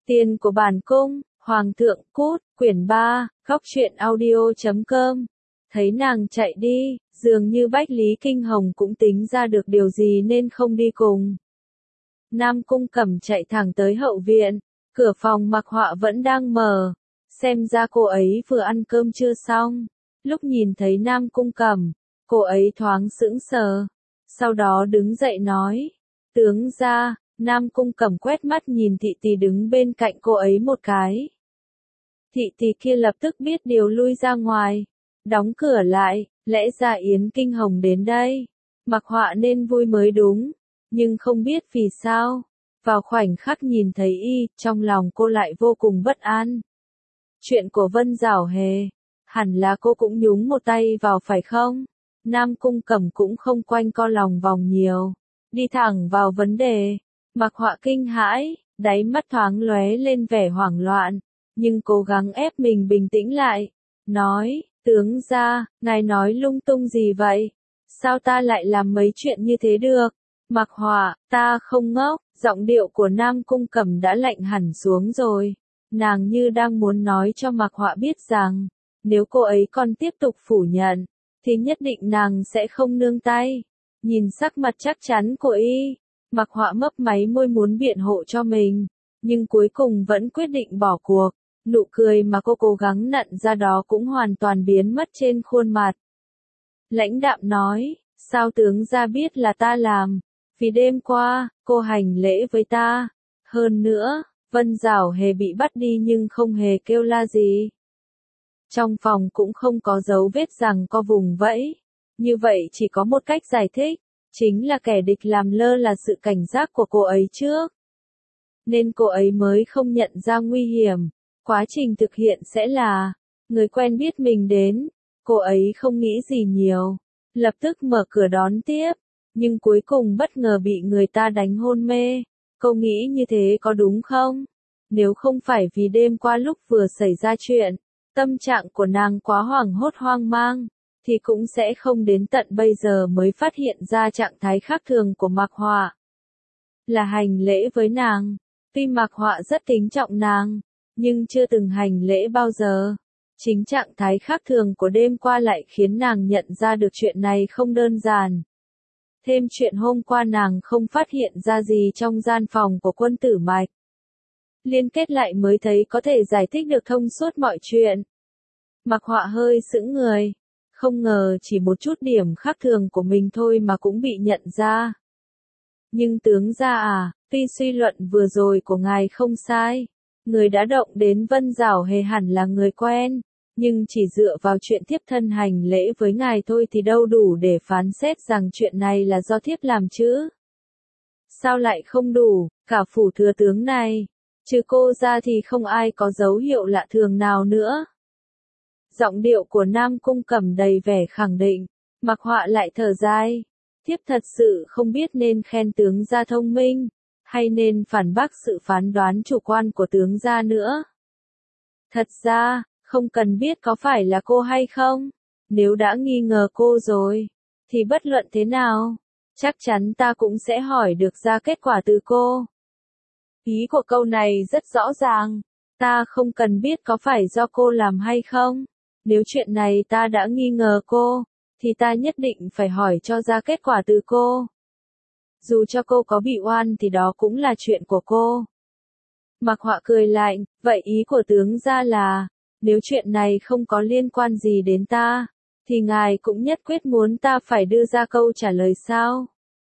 Tiền của bản cung, Hoàng thượng cút, quyển 3, góc truyện audio.com. Thấy nàng chạy đi, dường như Bách Lý Kinh Hồng cũng tính ra được điều gì nên không đi cùng. Nam Cung Cẩm chạy thẳng tới hậu viện, cửa phòng Mặc Họa vẫn đang mở, xem ra cô ấy vừa ăn cơm chưa xong. Lúc nhìn thấy Nam Cung Cẩm, cô ấy thoáng sững sờ, sau đó đứng dậy nói, tướng gia. Nam Cung Cẩm quét mắt nhìn thị tỳ đứng bên cạnh cô ấy một cái. Thị tỳ kia lập tức biết điều lui ra ngoài, đóng cửa lại, lẽ ra Yến Kinh Hồng đến đây, Mặc Họa nên vui mới đúng, nhưng không biết vì sao, vào khoảnh khắc nhìn thấy y, trong lòng cô lại vô cùng bất an. Chuyện của Vân Giảo Hề, hẳn là cô cũng nhúng một tay vào phải không? Nam Cung Cẩm cũng không quanh co lòng vòng nhiều, đi thẳng vào vấn đề. Mặc Họa kinh hãi, đáy mắt thoáng lóe lên vẻ hoảng loạn, nhưng cố gắng ép mình bình tĩnh lại, nói, tướng gia, ngài nói lung tung gì vậy? Sao ta lại làm mấy chuyện như thế được? Mặc Họa, ta không ngốc, giọng điệu của Nam Cung Cẩm đã lạnh hẳn xuống rồi, nàng như đang muốn nói cho Mặc Họa biết rằng, nếu cô ấy còn tiếp tục phủ nhận, thì nhất định nàng sẽ không nương tay. Nhìn sắc mặt chắc chắn của y, Mặc Họa mấp máy môi muốn biện hộ cho mình, nhưng cuối cùng vẫn quyết định bỏ cuộc, nụ cười mà cô cố gắng nặn ra đó cũng hoàn toàn biến mất trên khuôn mặt. Lãnh đạm nói, sao tướng gia biết là ta làm, vì đêm qua, cô hành lễ với ta, hơn nữa, Vân Giảo Hề bị bắt đi nhưng không hề kêu la gì. Trong phòng cũng không có dấu vết rằng có vùng vẫy, như vậy chỉ có một cách giải thích. Chính là kẻ địch làm lơ là sự cảnh giác của cô ấy trước. Nên cô ấy mới không nhận ra nguy hiểm. Quá trình thực hiện sẽ là, người quen biết mình đến, cô ấy không nghĩ gì nhiều, lập tức mở cửa đón tiếp, nhưng cuối cùng bất ngờ bị người ta đánh hôn mê. Cô nghĩ như thế có đúng không? Nếu không phải vì đêm qua lúc vừa xảy ra chuyện, tâm trạng của nàng quá hoảng hốt hoang mang, thì cũng sẽ không đến tận bây giờ mới phát hiện ra trạng thái khác thường của Mặc Họa. Là hành lễ với nàng, tuy Mặc Họa rất kính trọng nàng, nhưng chưa từng hành lễ bao giờ. Chính trạng thái khác thường của đêm qua lại khiến nàng nhận ra được chuyện này không đơn giản. Thêm chuyện hôm qua nàng không phát hiện ra gì trong gian phòng của Quân Tử Mạch. Liên kết lại mới thấy có thể giải thích được thông suốt mọi chuyện. Mặc Họa hơi sững người. Không ngờ chỉ một chút điểm khác thường của mình thôi mà cũng bị nhận ra. Nhưng tướng gia à, tuy suy luận vừa rồi của ngài không sai, người đã động đến Vân Giảo Hề hẳn là người quen, nhưng chỉ dựa vào chuyện thiếp thân hành lễ với ngài thôi thì đâu đủ để phán xét rằng chuyện này là do thiếp làm chứ. Sao lại không đủ, cả phủ thừa tướng này, trừ cô ra thì không ai có dấu hiệu lạ thường nào nữa. Giọng điệu của Nam Cung Cẩm đầy vẻ khẳng định, Mặc Họa lại thở dài. Thiếp thật sự không biết nên khen tướng gia thông minh, hay nên phản bác sự phán đoán chủ quan của tướng gia nữa. Thật ra, không cần biết có phải là cô hay không, nếu đã nghi ngờ cô rồi, thì bất luận thế nào, chắc chắn ta cũng sẽ hỏi được ra kết quả từ cô. Ý của câu này rất rõ ràng, ta không cần biết có phải do cô làm hay không. Nếu chuyện này ta đã nghi ngờ cô, thì ta nhất định phải hỏi cho ra kết quả từ cô. Dù cho cô có bị oan thì đó cũng là chuyện của cô. Mặc Họa cười lạnh, vậy ý của tướng gia là, nếu chuyện này không có liên quan gì đến ta, thì ngài cũng nhất quyết muốn ta phải đưa ra câu trả lời sao?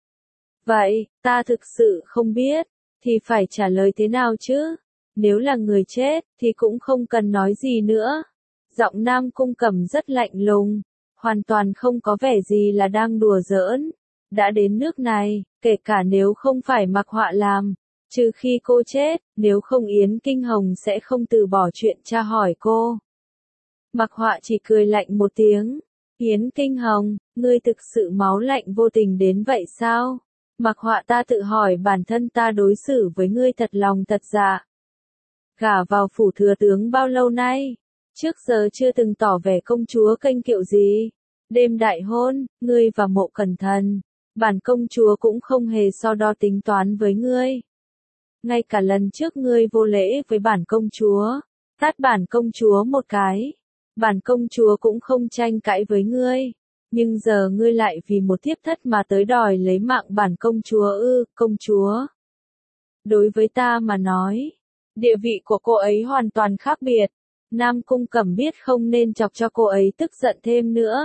Vậy, ta thực sự không biết, thì phải trả lời thế nào chứ? Nếu là người chết, thì cũng không cần nói gì nữa. Giọng Nam Cung Cẩm rất lạnh lùng, hoàn toàn không có vẻ gì là đang đùa giỡn. Đã đến nước này, kể cả nếu không phải Mặc Họa làm, trừ khi cô chết, nếu không Yến Kinh Hồng sẽ không từ bỏ chuyện tra hỏi cô. Mặc Họa chỉ cười lạnh một tiếng. Yến Kinh Hồng, ngươi thực sự máu lạnh vô tình đến vậy sao? Mặc Họa, ta tự hỏi bản thân ta đối xử với ngươi thật lòng thật dạ. Gả vào phủ thừa tướng bao lâu nay? Trước giờ chưa từng tỏ vẻ công chúa kênh kiệu gì. Đêm đại hôn, ngươi và Mộ Cẩn Thần, bản công chúa cũng không hề so đo tính toán với ngươi. Ngay cả lần trước ngươi vô lễ với bản công chúa, tát bản công chúa một cái, bản công chúa cũng không tranh cãi với ngươi. Nhưng giờ ngươi lại vì một thiếp thất mà tới đòi lấy mạng bản công chúa ư, công chúa. Đối với ta mà nói, địa vị của cô ấy hoàn toàn khác biệt. Nam Cung Cẩm biết không nên chọc cho cô ấy tức giận thêm nữa.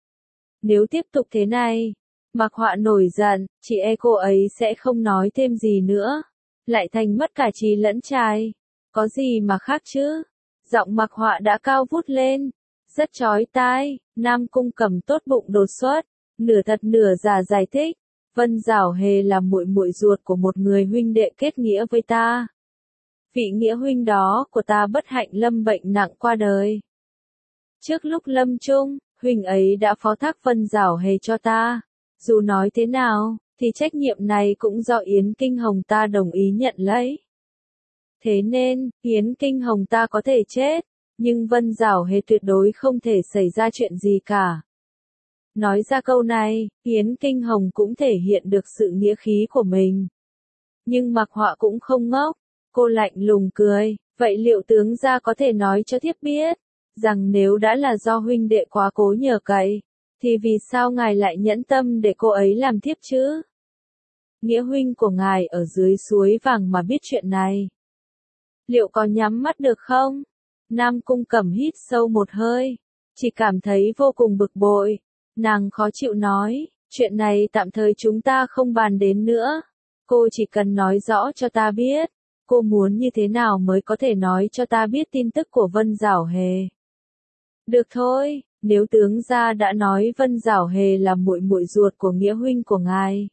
Nếu tiếp tục thế này, Mạc Họa nổi giận, chị e cô ấy sẽ không nói thêm gì nữa. Lại thành mất cả trí lẫn trai. Có gì mà khác chứ? Giọng Mạc Họa đã cao vút lên. Rất chói tai, Nam Cung Cẩm tốt bụng đột xuất, nửa thật nửa giả giải thích. Vân Giảo Hề là muội muội ruột của một người huynh đệ kết nghĩa với ta. Vị nghĩa huynh đó của ta bất hạnh lâm bệnh nặng qua đời. Trước lúc lâm chung, huynh ấy đã phó thác Vân Giảo Hề cho ta. Dù nói thế nào, thì trách nhiệm này cũng do Yến Kinh Hồng ta đồng ý nhận lấy. Thế nên, Yến Kinh Hồng ta có thể chết, nhưng Vân Giảo Hề tuyệt đối không thể xảy ra chuyện gì cả. Nói ra câu này, Yến Kinh Hồng cũng thể hiện được sự nghĩa khí của mình. Nhưng Mạc Họa cũng không ngốc, cô lạnh lùng cười, vậy liệu tướng gia có thể nói cho thiếp biết, rằng nếu đã là do huynh đệ quá cố nhờ cậy, thì vì sao ngài lại nhẫn tâm để cô ấy làm thiếp chứ? Nghĩa huynh của ngài ở dưới suối vàng mà biết chuyện này. Liệu có nhắm mắt được không? Nam Cung Cẩm hít sâu một hơi, chỉ cảm thấy vô cùng bực bội. Nàng khó chịu nói, chuyện này tạm thời chúng ta không bàn đến nữa. Cô chỉ cần nói rõ cho ta biết, cô muốn như thế nào mới có thể nói cho ta biết tin tức của Vân Giảo Hề. Được thôi, nếu tướng gia đã nói Vân Giảo Hề là muội muội ruột của nghĩa huynh của ngài,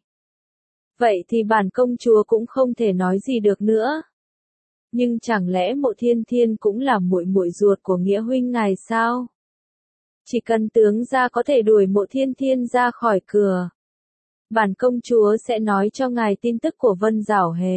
vậy thì bản công chúa cũng không thể nói gì được nữa. Nhưng chẳng lẽ Mộ Thiên Thiên cũng là muội muội ruột của nghĩa huynh ngài sao? Chỉ cần tướng gia có thể đuổi Mộ Thiên Thiên ra khỏi cửa, bản công chúa sẽ nói cho ngài tin tức của Vân Giảo Hề.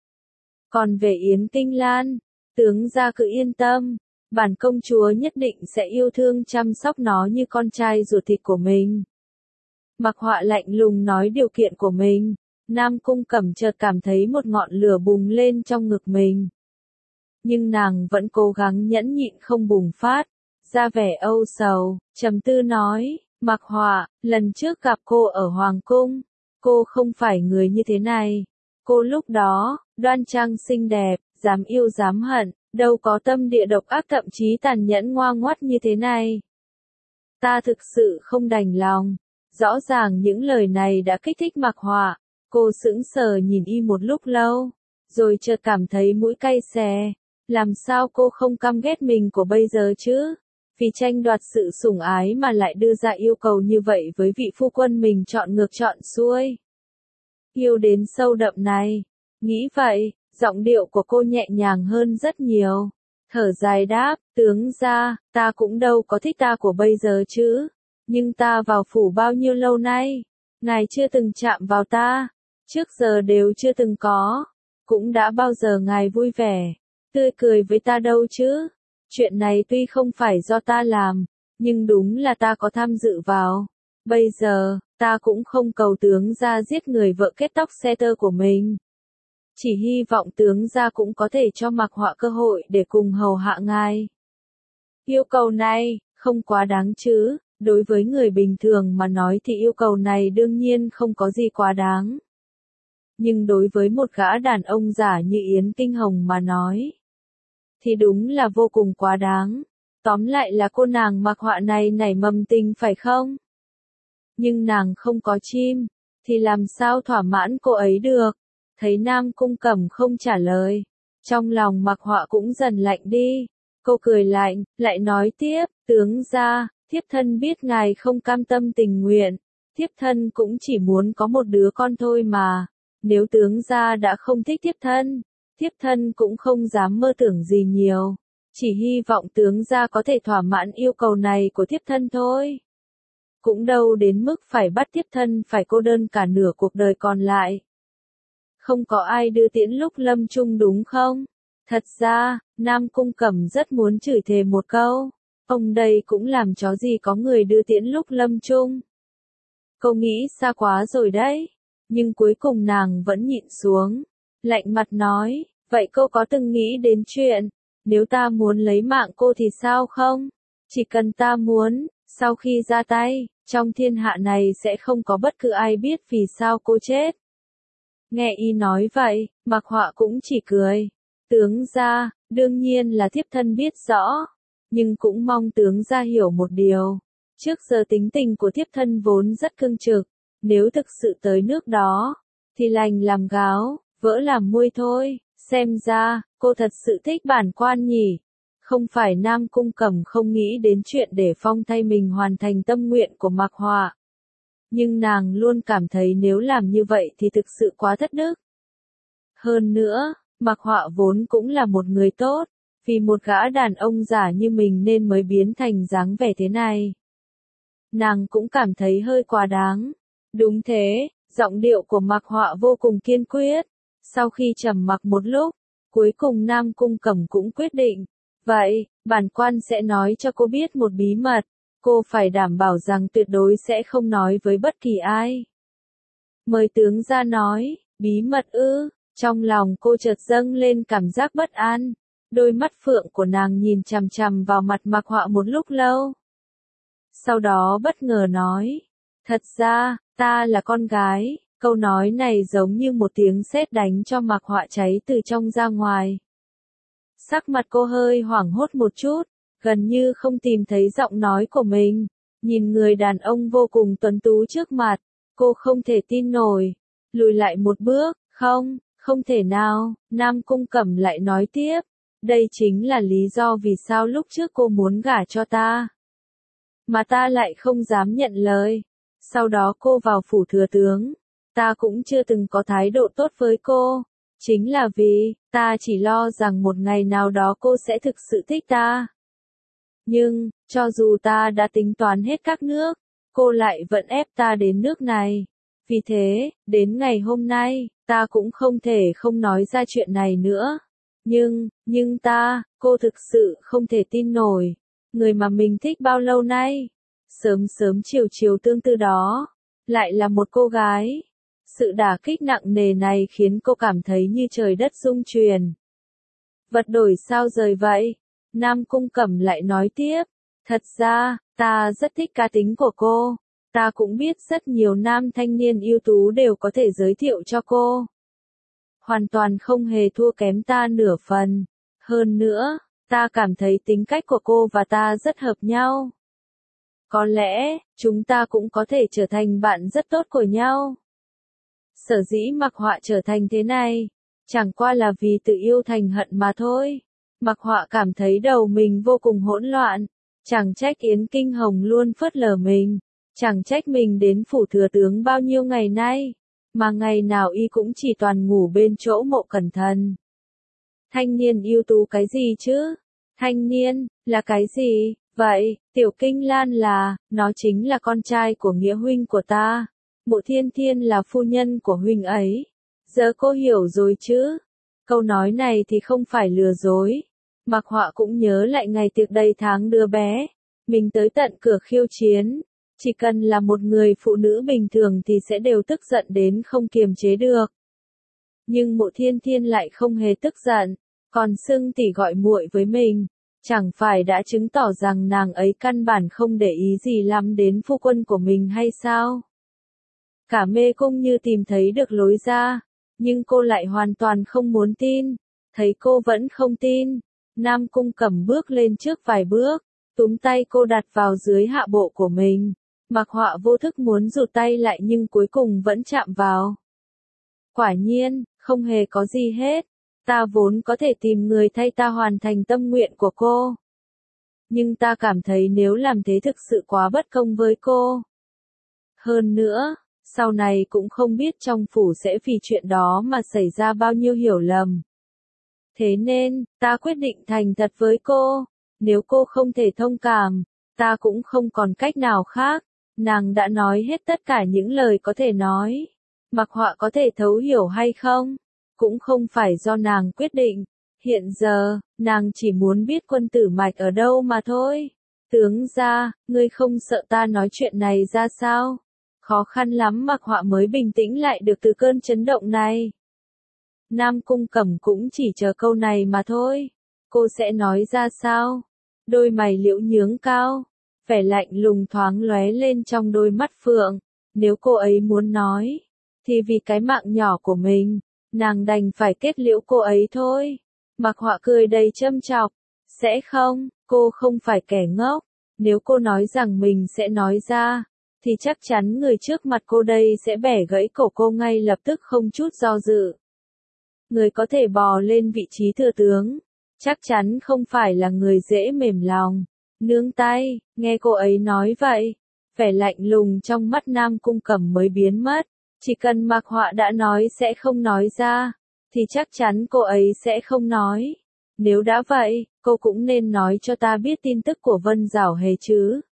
Còn về Yến Kinh Lan, tướng gia cứ yên tâm, bản công chúa nhất định sẽ yêu thương chăm sóc nó như con trai ruột thịt của mình. Mạc Họa lạnh lùng nói điều kiện của mình, Nam Cung Cẩm chợt cảm thấy một ngọn lửa bùng lên trong ngực mình. Nhưng nàng vẫn cố gắng nhẫn nhịn không bùng phát, ra vẻ âu sầu, trầm tư nói, Mạc Họa, lần trước gặp cô ở Hoàng Cung, cô không phải người như thế này. Cô lúc đó, đoan trang xinh đẹp, dám yêu dám hận, đâu có tâm địa độc ác thậm chí tàn nhẫn ngoa ngoắt như thế này. Ta thực sự không đành lòng. Rõ ràng những lời này đã kích thích Mạc Họa, cô sững sờ nhìn y một lúc lâu, rồi chợt cảm thấy mũi cay xè. Làm sao cô không căm ghét mình của bây giờ chứ? Vì tranh đoạt sự sủng ái mà lại đưa ra yêu cầu như vậy với vị phu quân mình chọn ngược chọn xuôi. Yêu đến sâu đậm này. Nghĩ vậy, giọng điệu của cô nhẹ nhàng hơn rất nhiều. Thở dài đáp, tướng gia, ta cũng đâu có thích ta của bây giờ chứ. Nhưng ta vào phủ bao nhiêu lâu nay, ngài chưa từng chạm vào ta, trước giờ đều chưa từng có. Cũng đã bao giờ ngài vui vẻ, tươi cười với ta đâu chứ. Chuyện này tuy không phải do ta làm, nhưng đúng là ta có tham dự vào. Bây giờ, ta cũng không cầu tướng gia giết người vợ kết tóc xe tơ của mình. Chỉ hy vọng tướng gia cũng có thể cho Mạc Họa cơ hội để cùng hầu hạ ngài. Yêu cầu này, không quá đáng chứ, đối với người bình thường mà nói thì yêu cầu này đương nhiên không có gì quá đáng. Nhưng đối với một gã đàn ông giả như Yến Kinh Hồng mà nói, thì đúng là vô cùng quá đáng. Tóm lại là cô nàng Mạc Họa này nảy mầm tình phải không? Nhưng nàng không có chim, thì làm sao thỏa mãn cô ấy được? Thấy Nam Cung Cẩm không trả lời, trong lòng Mạc Họa cũng dần lạnh đi. Cô cười lạnh, lại nói tiếp, tướng gia, thiếp thân biết ngài không cam tâm tình nguyện, thiếp thân cũng chỉ muốn có một đứa con thôi mà. Nếu tướng gia đã không thích thiếp thân cũng không dám mơ tưởng gì nhiều. Chỉ hy vọng tướng gia có thể thỏa mãn yêu cầu này của thiếp thân thôi. Cũng đâu đến mức phải bắt thiếp thân phải cô đơn cả nửa cuộc đời còn lại. Không có ai đưa tiễn lúc lâm chung đúng không? Thật ra, Nam Cung Cẩm rất muốn chửi thề một câu. Ông đây cũng làm chó gì có người đưa tiễn lúc lâm chung. Cô nghĩ xa quá rồi đấy. Nhưng cuối cùng nàng vẫn nhịn xuống. lạnh mặt nói, vậy cô có từng nghĩ đến chuyện, nếu ta muốn lấy mạng cô thì sao không? Chỉ cần ta muốn, sau khi ra tay, trong thiên hạ này sẽ không có bất cứ ai biết vì sao cô chết. Nghe y nói vậy, Mạc Họa cũng chỉ cười. Tướng gia, đương nhiên là thiếp thân biết rõ, nhưng cũng mong tướng gia hiểu một điều. Trước giờ tính tình của thiếp thân vốn rất cương trực, nếu thực sự tới nước đó, thì lành làm gáo, vỡ làm muôi thôi. Xem ra, cô thật sự thích bản quan nhỉ. Không phải Nam Cung Cẩm không nghĩ đến chuyện để phong thay mình hoàn thành tâm nguyện của Mạc Họa. Nhưng nàng luôn cảm thấy nếu làm như vậy thì thực sự quá thất đức. Hơn nữa, Mạc Họa vốn cũng là một người tốt, vì một gã đàn ông giả như mình nên mới biến thành dáng vẻ thế này. Nàng cũng cảm thấy hơi quá đáng. Đúng thế, giọng điệu của Mạc Họa vô cùng kiên quyết. Sau khi trầm mặc một lúc, cuối cùng Nam Cung Cẩm cũng quyết định. Vậy, bản quan sẽ nói cho cô biết một bí mật. Cô phải đảm bảo rằng tuyệt đối sẽ không nói với bất kỳ ai. Mời tướng ra nói, bí mật ư? Trong lòng cô chợt dâng lên cảm giác bất an. Đôi mắt phượng của nàng nhìn chằm chằm vào mặt Mạc Họa một lúc lâu. Sau đó bất ngờ nói, thật ra, ta là con gái. Câu nói này giống như một tiếng sét đánh cho Mạc Họa cháy từ trong ra ngoài. Sắc mặt cô hơi hoảng hốt một chút, gần như không tìm thấy giọng nói của mình. Nhìn người đàn ông vô cùng tuấn tú trước mặt, cô không thể tin nổi. Lùi lại một bước, không thể nào. Nam Cung Cẩm lại nói tiếp, đây chính là lý do vì sao lúc trước cô muốn gả cho ta. Mà ta lại không dám nhận lời. Sau đó cô vào phủ thừa tướng. Ta cũng chưa từng có thái độ tốt với cô. Chính là vì, ta chỉ lo rằng một ngày nào đó cô sẽ thực sự thích ta. Nhưng, cho dù ta đã tính toán hết các nước, cô lại vẫn ép ta đến nước này. Vì thế, đến ngày hôm nay, ta cũng không thể không nói ra chuyện này nữa. Nhưng cô thực sự không thể tin nổi. Người mà mình thích bao lâu nay, sớm sớm chiều chiều tương tư đó, lại là một cô gái. Sự đả kích nặng nề này khiến cô cảm thấy như trời đất rung chuyển. Vật đổi sao rời vậy? Nam Cung Cẩm lại nói tiếp, thật ra, ta rất thích cá tính của cô. Ta cũng biết rất nhiều nam thanh niên ưu tú đều có thể giới thiệu cho cô. Hoàn toàn không hề thua kém ta nửa phần. Hơn nữa, ta cảm thấy tính cách của cô và ta rất hợp nhau. Có lẽ, chúng ta cũng có thể trở thành bạn rất tốt của nhau. Sở dĩ Mạc Họa trở thành thế này, chẳng qua là vì tự yêu thành hận mà thôi. Mạc Họa cảm thấy đầu mình vô cùng hỗn loạn. Chẳng trách Yến Kinh Hồng luôn phớt lờ mình. Chẳng trách mình đến phủ thừa tướng bao nhiêu ngày nay, mà ngày nào y cũng chỉ toàn ngủ bên chỗ Mộ Cẩn Thần. Thanh niên ưu tú cái gì chứ? Thanh niên, là cái gì? Vậy, Tiểu Kinh Lan nó chính là con trai của nghĩa huynh của ta. Mộ Thiên Thiên là phu nhân của huynh ấy. Giờ cô hiểu rồi chứ? Câu nói này thì không phải lừa dối. Mạc Họa cũng nhớ lại ngày tiệc đầy tháng đứa bé. Mình tới tận cửa khiêu chiến. Chỉ cần là một người phụ nữ bình thường thì sẽ đều tức giận đến không kiềm chế được. Nhưng Mộ Thiên Thiên lại không hề tức giận, còn xưng tỉ gọi muội với mình. Chẳng phải đã chứng tỏ rằng nàng ấy căn bản không để ý gì lắm đến phu quân của mình hay sao? Cả mê cung như tìm thấy được lối ra, nhưng cô lại hoàn toàn không muốn tin. Thấy cô vẫn không tin, Nam Cung Cẩm bước lên trước vài bước, túm tay cô đặt vào dưới hạ bộ của mình. Mạc Họa vô thức muốn rụt tay lại nhưng cuối cùng vẫn chạm vào. Quả nhiên, không hề có gì hết. Ta vốn có thể tìm người thay ta hoàn thành tâm nguyện của cô. Nhưng ta cảm thấy nếu làm thế thực sự quá bất công với cô. Hơn nữa, sau này cũng không biết trong phủ sẽ vì chuyện đó mà xảy ra bao nhiêu hiểu lầm. Thế nên, ta quyết định thành thật với cô. Nếu cô không thể thông cảm, ta cũng không còn cách nào khác. Nàng đã nói hết tất cả những lời có thể nói. Mạc Họa có thể thấu hiểu hay không? Cũng không phải do nàng quyết định. Hiện giờ, nàng chỉ muốn biết quân tử mạch ở đâu mà thôi. Tướng gia, ngươi không sợ ta nói chuyện này ra sao? Khó khăn lắm Mạc Họa mới bình tĩnh lại được từ cơn chấn động này. Nam Cung Cẩm cũng chỉ chờ câu này mà thôi. Cô sẽ nói ra sao? Đôi mày liễu nhướng cao, vẻ lạnh lùng thoáng lóe lên trong đôi mắt phượng. Nếu cô ấy muốn nói, thì vì cái mạng nhỏ của mình, nàng đành phải kết liễu cô ấy thôi. Mặc Họa cười đầy châm chọc. Sẽ không, cô không phải kẻ ngốc. Nếu cô nói rằng mình sẽ nói ra, thì chắc chắn người trước mặt cô đây sẽ bẻ gãy cổ cô ngay lập tức không chút do dự. Người có thể bò lên vị trí thừa tướng, chắc chắn không phải là người dễ mềm lòng, nương tay. Nghe cô ấy nói vậy, vẻ lạnh lùng trong mắt Nam Cung Cẩm mới biến mất. Chỉ cần Mạc Họa đã nói sẽ không nói ra, thì chắc chắn cô ấy sẽ không nói. Nếu đã vậy, cô cũng nên nói cho ta biết tin tức của Vân Giảo Hề chứ.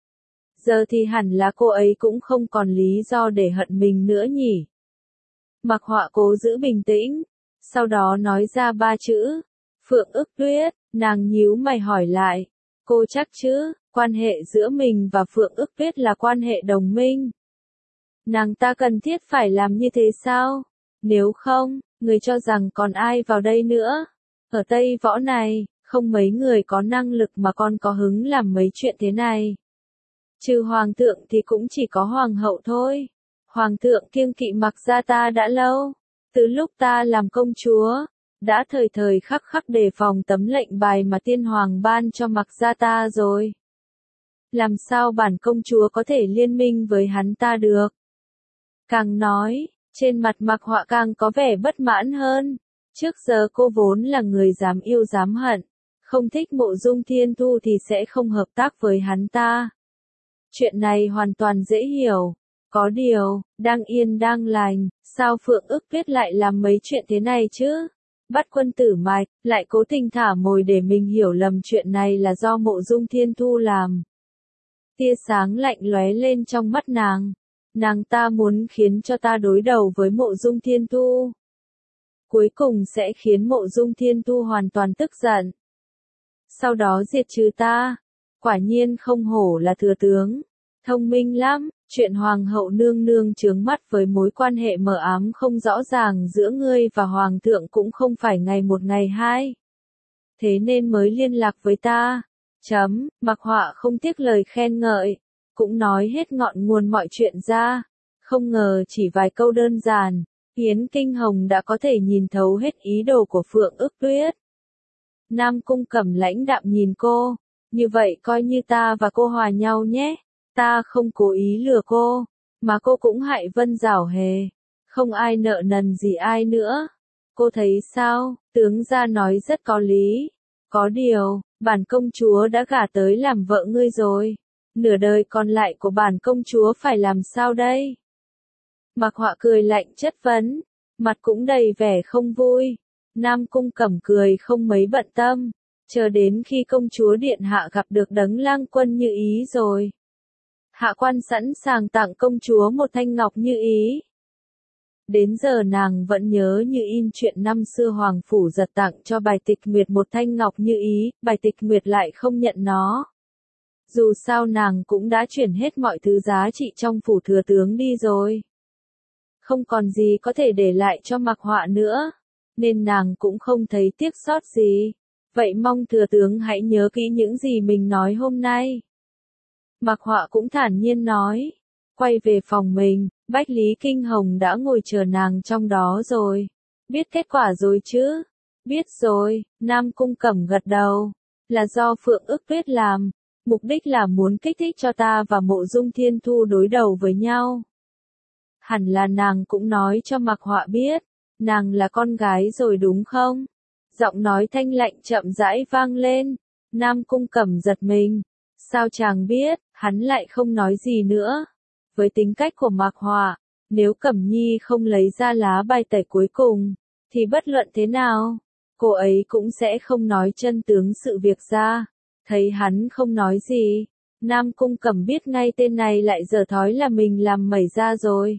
Giờ thì hẳn là cô ấy cũng không còn lý do để hận mình nữa nhỉ. Mạc Họa cố giữ bình tĩnh, sau đó nói ra 3 chữ. Phượng Ức Tuyết. Nàng nhíu mày hỏi lại. Cô chắc chứ, quan hệ giữa mình và Phượng Ức Tuyết là quan hệ đồng minh. Nàng ta cần thiết phải làm như thế sao? Nếu không, người cho rằng còn ai vào đây nữa? Ở Tây Võ này, không mấy người có năng lực mà còn có hứng làm mấy chuyện thế này. Trừ hoàng thượng thì cũng chỉ có hoàng hậu thôi. Hoàng thượng kiêng kỵ Mạc gia ta đã lâu. Từ lúc ta làm công chúa, đã thời thời khắc khắc đề phòng tấm lệnh bài mà tiên hoàng ban cho Mạc gia ta rồi. Làm sao bản công chúa có thể liên minh với hắn ta được? Càng nói, trên mặt Mạc Họa càng có vẻ bất mãn hơn. Trước giờ cô vốn là người dám yêu dám hận, không thích Mộ Dung Thiên Thu thì sẽ không hợp tác với hắn ta. Chuyện này hoàn toàn dễ hiểu. Có điều, đang yên đang lành, sao Phượng Ức Tuyết lại làm mấy chuyện thế này chứ? Bắt quân tử mạch, lại cố tình thả mồi để mình hiểu lầm chuyện này là do Mộ Dung Thiên Thu làm. Tia sáng lạnh lóe lên trong mắt nàng. Nàng ta muốn khiến cho ta đối đầu với Mộ Dung Thiên Thu. Cuối cùng sẽ khiến Mộ Dung Thiên Thu hoàn toàn tức giận. Sau đó diệt trừ ta. Quả nhiên không hổ là thừa tướng. Thông minh lắm, chuyện hoàng hậu nương nương chướng mắt với mối quan hệ mờ ám không rõ ràng giữa ngươi và hoàng thượng cũng không phải ngày một ngày hai. Thế nên mới liên lạc với ta. Mạc Họa không tiếc lời khen ngợi, cũng nói hết ngọn nguồn mọi chuyện ra. Không ngờ chỉ vài câu đơn giản, Yến Kinh Hồng đã có thể nhìn thấu hết ý đồ của Phượng Ức Tuyết. Nam Cung Cẩm lãnh đạm nhìn cô, như vậy coi như ta và cô hòa nhau nhé. Ta không cố ý lừa cô, mà cô cũng hại Vân Giảo Hề. Không ai nợ nần gì ai nữa. Cô thấy sao? Tướng gia nói rất có lý. Có điều, bản công chúa đã gả tới làm vợ ngươi rồi. Nửa đời còn lại của bản công chúa phải làm sao đây? Mạc Họa cười lạnh chất vấn, mặt cũng đầy vẻ không vui. Nam Cung Cẩm cười không mấy bận tâm, chờ đến khi công chúa điện hạ gặp được Đấng Lang Quân Như Ý rồi. Hạ quan sẵn sàng tặng công chúa một thanh ngọc Như Ý. Đến giờ nàng vẫn nhớ như in chuyện năm xưa Hoàng Phủ Giật tặng cho Bài Tịch Nguyệt một thanh ngọc Như Ý, Bài Tịch Nguyệt lại không nhận nó. Dù sao nàng cũng đã chuyển hết mọi thứ giá trị trong phủ thừa tướng đi rồi. Không còn gì có thể để lại cho Mạc Họa nữa, nên nàng cũng không thấy tiếc sót gì. Vậy mong thừa tướng hãy nhớ kỹ những gì mình nói hôm nay. Mạc Họa cũng thản nhiên nói. Quay về phòng mình, Bách Lý Kinh Hồng đã ngồi chờ nàng trong đó rồi. Biết kết quả rồi chứ? Biết rồi, Nam Cung Cẩm gật đầu. Là do Phượng Ức Tuyết làm. Mục đích là muốn kích thích cho ta và Mộ Dung Thiên Thu đối đầu với nhau. Hẳn là nàng cũng nói cho Mạc Họa biết. Nàng là con gái rồi đúng không? Giọng nói thanh lạnh chậm rãi vang lên. Nam Cung Cẩm giật mình. Sao chàng biết? Hắn lại không nói gì nữa. Với tính cách của Mạc Họa, nếu Cẩm Nhi không lấy ra lá bài tẩy cuối cùng, thì bất luận thế nào, cô ấy cũng sẽ không nói chân tướng sự việc ra. Thấy hắn không nói gì, Nam Cung Cẩm biết ngay tên này lại giở thói là mình làm mẩy ra rồi.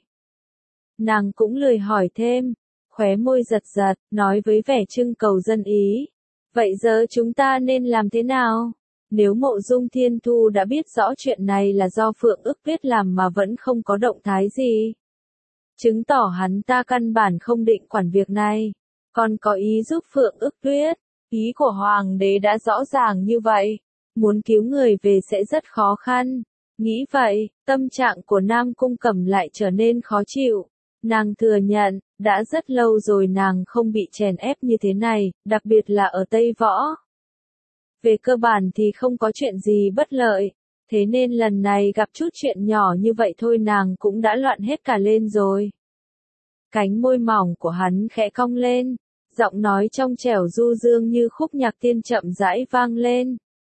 Nàng cũng lười hỏi thêm, khóe môi giật giật, nói với vẻ trưng cầu dân ý. Vậy giờ chúng ta nên làm thế nào? Nếu Mộ Dung Thiên Thu đã biết rõ chuyện này là do Phượng Ức Tuyết làm mà vẫn không có động thái gì, chứng tỏ hắn ta căn bản không định quản việc này. còn có ý giúp Phượng Ức Tuyết. Ý của hoàng đế đã rõ ràng như vậy, muốn cứu người về sẽ rất khó khăn. Nghĩ vậy, tâm trạng của Nam Cung Cẩm lại trở nên khó chịu. Nàng thừa nhận, đã rất lâu rồi nàng không bị chèn ép như thế này, đặc biệt là ở Tây Võ. Về cơ bản thì không có chuyện gì bất lợi, thế nên lần này gặp chút chuyện nhỏ như vậy thôi nàng cũng đã loạn hết cả lên rồi. Cánh môi mỏng của hắn khẽ cong lên, giọng nói trong trẻo du dương như khúc nhạc tiên chậm rãi vang lên.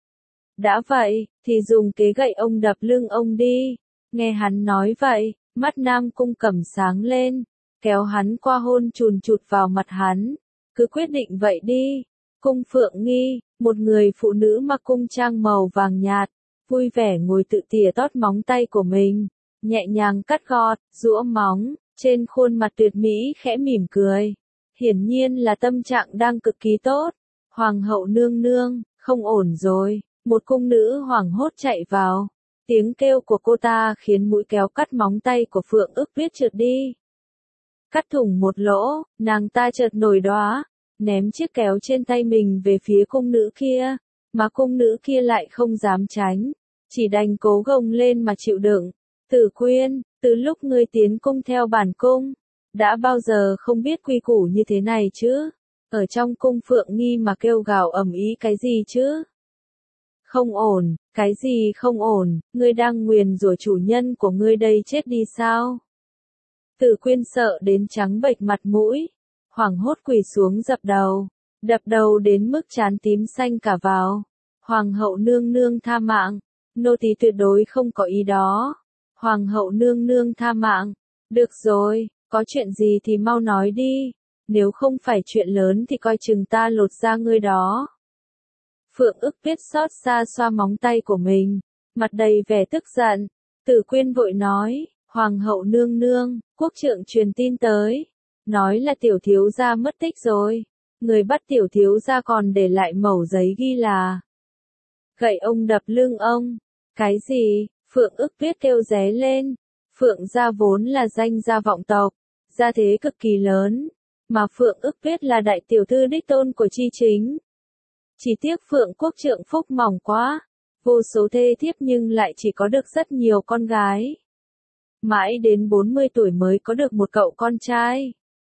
Đã vậy, thì dùng kế gậy ông đập lưng ông đi. Nghe hắn nói vậy, mắt Nam Cung Cẩm sáng lên, kéo hắn qua hôn chùn chụt vào mặt hắn. Cứ quyết định vậy đi. Cung Phượng Nghi, một người phụ nữ mặc cung trang màu vàng nhạt, vui vẻ ngồi tự tỉa tót móng tay của mình, nhẹ nhàng cắt gọt, giũa móng, trên khuôn mặt tuyệt mỹ khẽ mỉm cười. Hiển nhiên là tâm trạng đang cực kỳ tốt. Hoàng hậu nương nương, không ổn rồi. Một cung nữ hoảng hốt chạy vào. Tiếng kêu của cô ta khiến mũi kéo cắt móng tay của Phượng Ức Tuyết trượt đi. Cắt thủng một lỗ, nàng ta chợt nổi đoá, ném chiếc kéo trên tay mình về phía cung nữ kia, mà cung nữ kia lại không dám tránh, chỉ đành cố gồng lên mà chịu đựng. Tử Quyên, từ lúc ngươi tiến cung theo bản cung, đã bao giờ không biết quy củ như thế này chứ? Ở trong cung Phượng Nghi mà kêu gào ầm ĩ cái gì chứ? Không ổn, cái gì không ổn, ngươi đang nguyền rủa chủ nhân của ngươi đây chết đi sao? Tử Quyên sợ đến trắng bệch mặt mũi, hoảng hốt quỳ xuống dập đầu đến mức trán tím xanh cả vào. Hoàng hậu nương nương tha mạng, nô tỳ tuyệt đối không có ý đó. Hoàng hậu nương nương tha mạng, được rồi, có chuyện gì thì mau nói đi, nếu không phải chuyện lớn thì coi chừng ta lột da ngươi đó. Phượng Ức Tuyết xót xa xoa móng tay của mình, mặt đầy vẻ tức giận. Tử Quyên vội nói, Hoàng hậu nương nương, quốc trượng truyền tin tới, nói là tiểu thiếu gia mất tích rồi. Người bắt tiểu thiếu gia còn để lại mẩu giấy ghi là gậy ông đập lưng ông. Cái gì? Phượng Ức Tuyết kêu ré lên. Phượng gia vốn là danh gia vọng tộc, gia thế cực kỳ lớn, mà Phượng Ức Tuyết là đại tiểu thư đích tôn của Chi Chính. Chỉ tiếc Phượng quốc trượng phúc mỏng quá, vô số thê thiếp nhưng lại chỉ có được rất nhiều con gái. Mãi đến 40 tuổi mới có được một cậu con trai.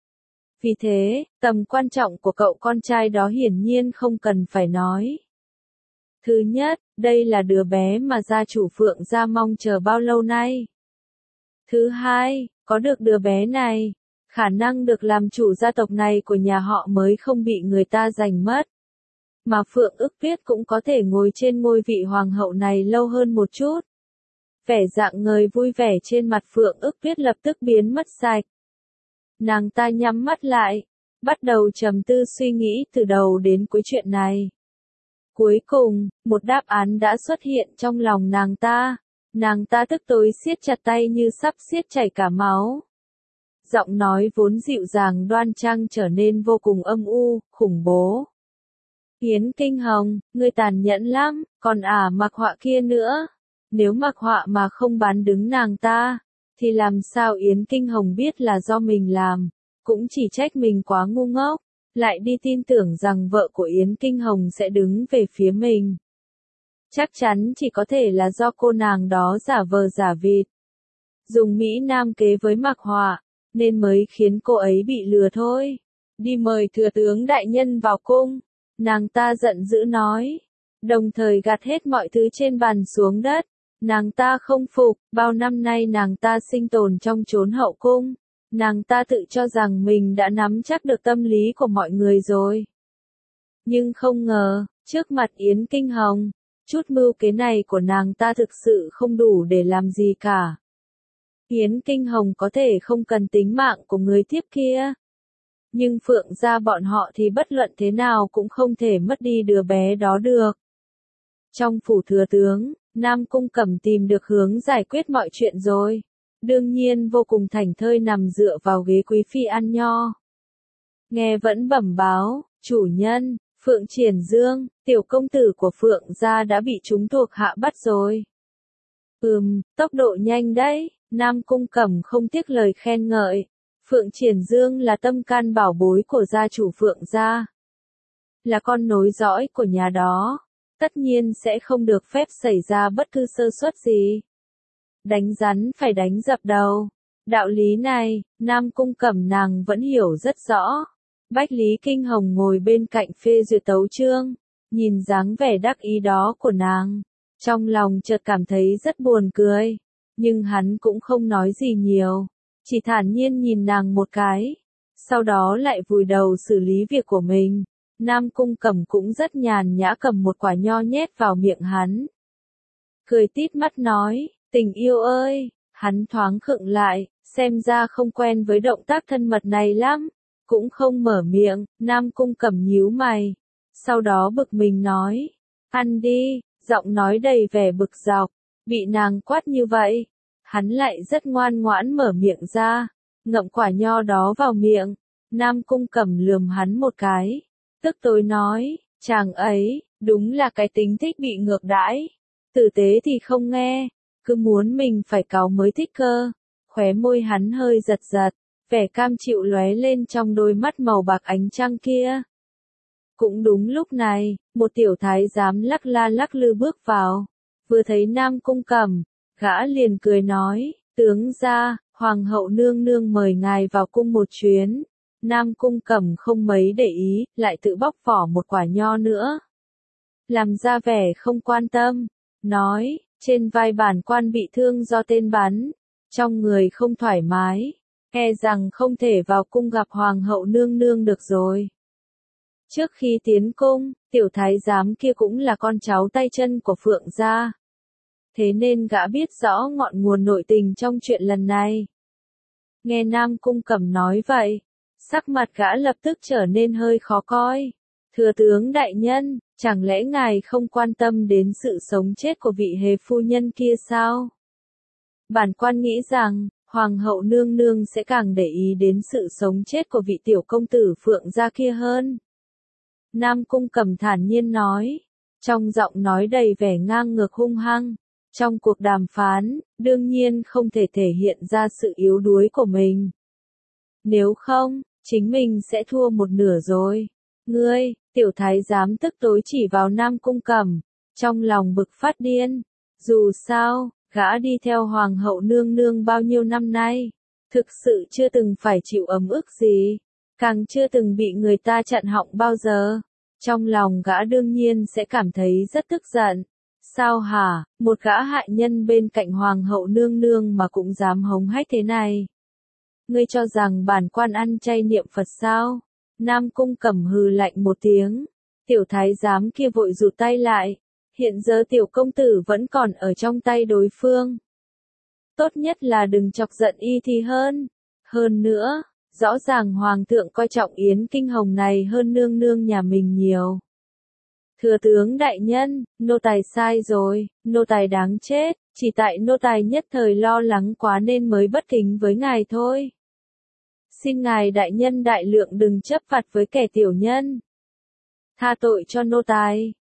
Vì thế, tầm quan trọng của cậu con trai đó hiển nhiên không cần phải nói. Thứ nhất, đây là đứa bé mà gia chủ Phượng gia mong chờ bao lâu nay. Thứ hai, có được đứa bé này, khả năng được làm chủ gia tộc này của nhà họ mới không bị người ta giành mất. Mà Phượng Ức Tuyết cũng có thể ngồi trên ngôi vị hoàng hậu này lâu hơn một chút. Vẻ dạng ngời vui vẻ trên mặt Phượng Ức Tuyết lập tức biến mất sạch. Nàng ta nhắm mắt lại, bắt đầu trầm tư suy nghĩ từ đầu đến cuối chuyện này. Cuối cùng, một đáp án đã xuất hiện trong lòng nàng ta. Nàng ta tức tối siết chặt tay như sắp siết chảy cả máu. Giọng nói vốn dịu dàng đoan trang trở nên vô cùng âm u, khủng bố. Yến Kinh Hồng, ngươi tàn nhẫn lắm, còn Mặc Họa kia nữa. Nếu Mặc Họa mà không bán đứng nàng ta, thì làm sao Yến Kinh Hồng biết là do mình làm, cũng chỉ trách mình quá ngu ngốc, lại đi tin tưởng rằng vợ của Yến Kinh Hồng sẽ đứng về phía mình. Chắc chắn chỉ có thể là do cô nàng đó giả vờ giả vịt, dùng Mỹ Nam kế với Mặc Họa, nên mới khiến cô ấy bị lừa thôi. Đi mời thừa tướng đại nhân vào cung, nàng ta giận dữ nói, đồng thời gạt hết mọi thứ trên bàn xuống đất. Nàng ta không phục, bao năm nay nàng ta sinh tồn trong chốn hậu cung, nàng ta tự cho rằng mình đã nắm chắc được tâm lý của mọi người rồi. Nhưng không ngờ, trước mặt Yến Kinh Hồng, chút mưu kế này của nàng ta thực sự không đủ để làm gì cả. Yến Kinh Hồng có thể không cần tính mạng của người thiếp kia, nhưng Phượng gia bọn họ thì bất luận thế nào cũng không thể mất đi đứa bé đó được. Trong phủ thừa tướng, Nam Cung Cẩm tìm được hướng giải quyết mọi chuyện rồi. Đương nhiên vô cùng thảnh thơi nằm dựa vào ghế quý phi ăn nho. Nghe vẫn bẩm báo, chủ nhân, Phượng Triển Dương, tiểu công tử của Phượng gia đã bị chúng thuộc hạ bắt rồi. Tốc độ nhanh đấy, Nam Cung Cẩm không tiếc lời khen ngợi. Phượng Triển Dương là tâm can bảo bối của gia chủ Phượng gia. Là con nối dõi của nhà đó. Tất nhiên sẽ không được phép xảy ra bất cứ sơ suất gì. Đánh rắn phải đánh dập đầu. Đạo lý này, Nam Cung Cẩm nàng vẫn hiểu rất rõ. Bách Lý Kinh Hồng ngồi bên cạnh phê duyệt tấu chương, nhìn dáng vẻ đắc ý đó của nàng. Trong lòng chợt cảm thấy rất buồn cười, nhưng hắn cũng không nói gì nhiều, chỉ thản nhiên nhìn nàng một cái, sau đó lại vùi đầu xử lý việc của mình. Nam Cung Cẩm cũng rất nhàn nhã cầm một quả nho nhét vào miệng hắn. Cười tít mắt nói, tình yêu ơi, hắn thoáng khựng lại, xem ra không quen với động tác thân mật này lắm, cũng không mở miệng. Nam Cung Cẩm nhíu mày, sau đó bực mình nói, ăn đi, giọng nói đầy vẻ bực dọc, bị nàng quát như vậy. Hắn lại rất ngoan ngoãn mở miệng ra, ngậm quả nho đó vào miệng. Nam Cung Cẩm lườm hắn một cái, tức tối nói, chàng ấy, đúng là cái tính thích bị ngược đãi, tử tế thì không nghe, cứ muốn mình phải cáu mới thích cơ. Khóe môi hắn hơi giật giật, vẻ cam chịu lóe lên trong đôi mắt màu bạc ánh trăng kia. Cũng đúng lúc này, một tiểu thái giám lắc la lắc lư bước vào, vừa thấy Nam Cung Cẩm, gã liền cười nói, tướng gia, hoàng hậu nương nương mời ngài vào cung một chuyến. Nam Cung Cẩm không mấy để ý, lại tự bóc vỏ một quả nho nữa. Làm ra vẻ không quan tâm, nói, trên vai bản quan bị thương do tên bắn, trong người không thoải mái, e rằng không thể vào cung gặp hoàng hậu nương nương được rồi. Trước khi tiến cung, tiểu thái giám kia cũng là con cháu tay chân của Phượng gia. Thế nên gã biết rõ ngọn nguồn nội tình trong chuyện lần này. Nghe Nam Cung Cẩm nói vậy, sắc mặt gã lập tức trở nên hơi khó coi. Thừa tướng đại nhân, chẳng lẽ ngài không quan tâm đến sự sống chết của vị hề phu nhân kia sao? Bản quan nghĩ rằng, hoàng hậu nương nương sẽ càng để ý đến sự sống chết của vị tiểu công tử Phượng gia kia hơn. Nam Cung Cẩm thản nhiên nói, trong giọng nói đầy vẻ ngang ngược hung hăng. Trong cuộc đàm phán, đương nhiên không thể thể hiện ra sự yếu đuối của mình. Nếu không, chính mình sẽ thua một nửa rồi. Ngươi, tiểu thái giám tức tối chỉ vào Nam Cung Cẩm, trong lòng bực phát điên. Dù sao, gã đi theo hoàng hậu nương nương bao nhiêu năm nay, thực sự chưa từng phải chịu ấm ức gì, càng chưa từng bị người ta chặn họng bao giờ. Trong lòng gã đương nhiên sẽ cảm thấy rất tức giận. Sao hả, một gã hại nhân bên cạnh hoàng hậu nương nương mà cũng dám hống hách thế này? Ngươi cho rằng bản quan ăn chay niệm Phật sao? Nam Cung Cẩm hừ lạnh một tiếng, tiểu thái giám kia vội rụt tay lại, hiện giờ tiểu công tử vẫn còn ở trong tay đối phương. Tốt nhất là đừng chọc giận y thì hơn. Hơn nữa, rõ ràng hoàng thượng coi trọng Yến Kinh Hồng này hơn nương nương nhà mình nhiều. Thừa tướng đại nhân, nô tài sai rồi, nô tài đáng chết, chỉ tại nô tài nhất thời lo lắng quá nên mới bất kính với ngài thôi. Xin ngài đại nhân đại lượng đừng chấp vặt với kẻ tiểu nhân. Tha tội cho nô tài.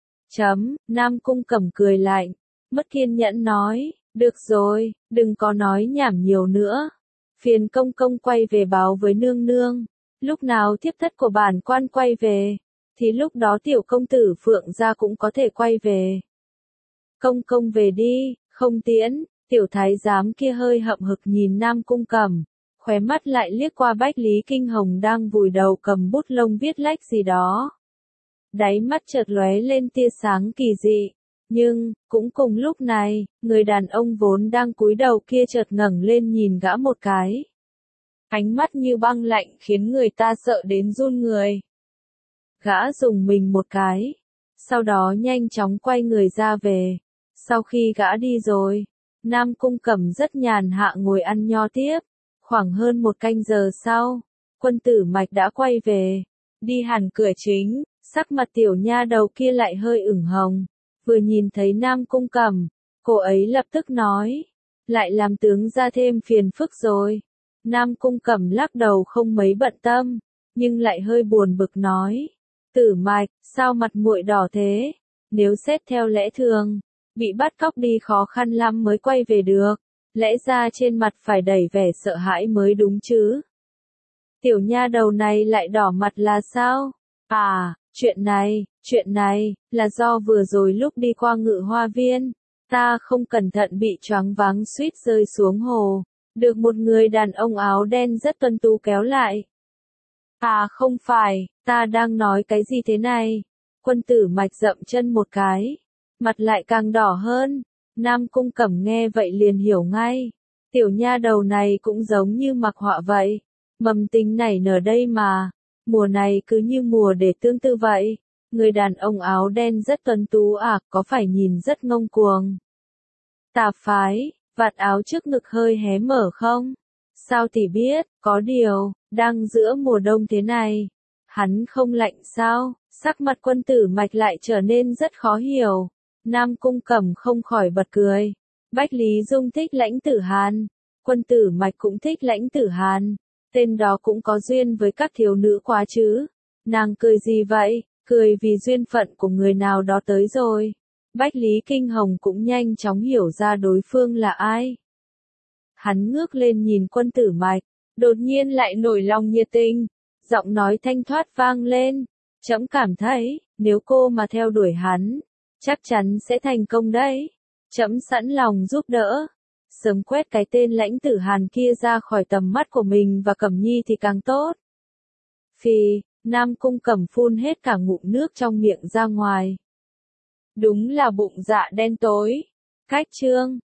Nam Cung Cẩm cười lạnh, mất kiên nhẫn nói, được rồi, đừng có nói nhảm nhiều nữa. Phiền công công quay về báo với nương nương, lúc nào thiếp thất của bản quan quay về, thì lúc đó tiểu công tử Phượng gia cũng có thể quay về. Công công về đi, không tiễn. Tiểu thái giám kia hơi hậm hực nhìn Nam Cung Cẩm, khóe mắt lại liếc qua Bách Lý Kinh Hồng đang vùi đầu cầm bút lông viết lách gì đó. Đáy mắt chợt lóe lên tia sáng kỳ dị, nhưng, cũng cùng lúc này, người đàn ông vốn đang cúi đầu kia chợt ngẩng lên nhìn gã một cái. Ánh mắt như băng lạnh khiến người ta sợ đến run người. Gã dùng mình một cái, sau đó nhanh chóng quay người ra về. Sau khi gã đi rồi, Nam Cung Cẩm rất nhàn hạ ngồi ăn nho tiếp. Khoảng hơn một canh giờ sau, quân tử Mạch đã quay về, đi hẳn cửa chính, sắc mặt tiểu nha đầu kia lại hơi ửng hồng. Vừa nhìn thấy Nam Cung Cẩm, cô ấy lập tức nói, lại làm tướng ra thêm phiền phức rồi. Nam Cung Cẩm lắc đầu không mấy bận tâm, nhưng lại hơi buồn bực nói, Tử Mạch, sao mặt muội đỏ thế? Nếu xét theo lẽ thường, bị bắt cóc đi khó khăn lắm mới quay về được, lẽ ra trên mặt phải đầy vẻ sợ hãi mới đúng chứ. Tiểu nha đầu này lại đỏ mặt là sao? À, chuyện này, là do vừa rồi lúc đi qua Ngự Hoa Viên, ta không cẩn thận bị choáng váng suýt rơi xuống hồ, được một người đàn ông áo đen rất tuấn tú kéo lại. À không phải, ta đang nói cái gì thế này? Quân tử Mạch dậm chân một cái, mặt lại càng đỏ hơn. Nam Cung Cẩm nghe vậy liền hiểu ngay. Tiểu nha đầu này cũng giống như mặc họa vậy. Mầm tính nảy nở đây mà. Mùa này cứ như mùa để tương tư vậy. Người đàn ông áo đen rất tuấn tú à, có phải nhìn rất ngông cuồng. Tà phái, vạt áo trước ngực hơi hé mở không? Sao thì biết, có điều, đang giữa mùa đông thế này. Hắn không lạnh sao? Sắc mặt quân tử Mạch lại trở nên rất khó hiểu. Nam Cung Cẩm không khỏi bật cười. Bách Lý Dung thích Lãnh Tử Hàn. Quân tử Mạch cũng thích Lãnh Tử Hàn. Tên đó cũng có duyên với các thiếu nữ quá chứ. Nàng cười gì vậy? Cười vì duyên phận của người nào đó tới rồi. Bách Lý Kinh Hồng cũng nhanh chóng hiểu ra đối phương là ai. Hắn ngước lên nhìn quân tử Mạch, đột nhiên lại nổi lòng nhiệt tình. Giọng nói thanh thoát vang lên. Trẫm cảm thấy, nếu cô mà theo đuổi hắn, chắc chắn sẽ thành công đấy. Trẫm sẵn lòng giúp đỡ. Sớm quét cái tên Lãnh Tử Hàn kia ra khỏi tầm mắt của mình và Cẩm Nhi thì càng tốt. Phì, Nam Cung Cẩm phun hết cả ngụm nước trong miệng ra ngoài. Đúng là bụng dạ đen tối. Cách chương